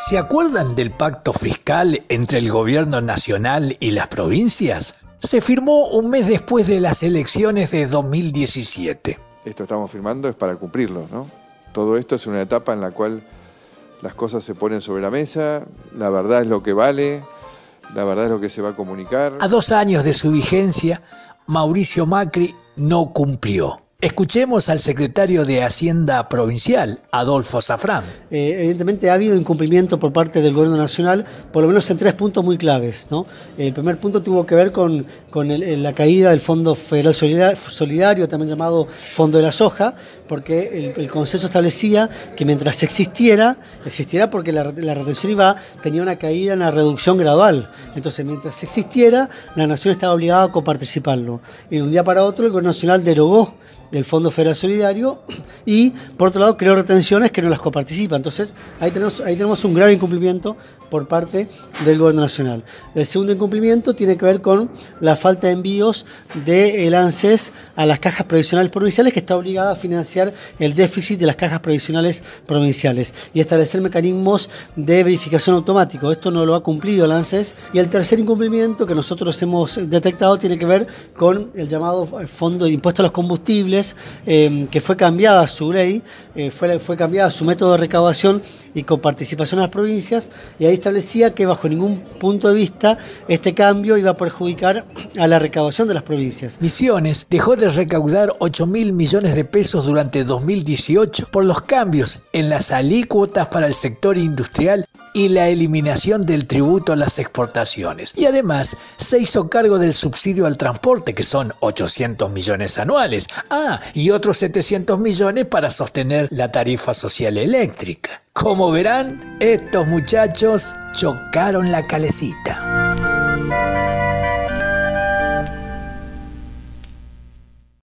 ¿Se acuerdan del pacto fiscal entre el gobierno nacional y las provincias? Se firmó un mes después de las elecciones de 2017. Esto estamos firmando es para cumplirlo, ¿no? Todo esto es una etapa en la cual las cosas se ponen sobre la mesa, la verdad es lo que vale, la verdad es lo que se va a comunicar. A 2 años de su vigencia, Mauricio Macri no cumplió. Escuchemos al secretario de Hacienda Provincial, Adolfo Safrán. Evidentemente ha habido incumplimiento por parte del Gobierno Nacional, por lo menos en 3 puntos muy claves, ¿no? El primer punto tuvo que ver con la caída del Fondo Federal Solidario, también llamado Fondo de la Soja, porque el consenso establecía que mientras existiera porque la retención tenía una caída, una reducción gradual. Entonces, mientras existiera, la Nación estaba obligada a coparticiparlo. Y de un día para otro, el Gobierno Nacional derogó del Fondo Federal Solidario y, por otro lado, creó retenciones que no las coparticipan. Entonces, ahí tenemos un grave incumplimiento por parte del Gobierno Nacional. El segundo incumplimiento tiene que ver con la falta de envíos del ANSES a las cajas provisionales provinciales, que está obligada a financiar el déficit de las cajas provisionales provinciales y establecer mecanismos de verificación automático. Esto no lo ha cumplido el ANSES. Y el tercer incumplimiento que nosotros hemos detectado tiene que ver con el llamado Fondo de Impuesto a los Combustibles, que fue cambiada su ley, fue cambiada su método de recaudación y con participación a las provincias, y ahí establecía que bajo ningún punto de vista este cambio iba a perjudicar a la recaudación de las provincias. Misiones dejó de recaudar 8.000 millones de pesos durante 2018 por los cambios en las alícuotas para el sector industrial y la eliminación del tributo a las exportaciones. Y además se hizo cargo del subsidio al transporte, que son 800 millones anuales. Y otros 700 millones para sostener la tarifa social eléctrica. Como verán, estos muchachos chocaron la calecita.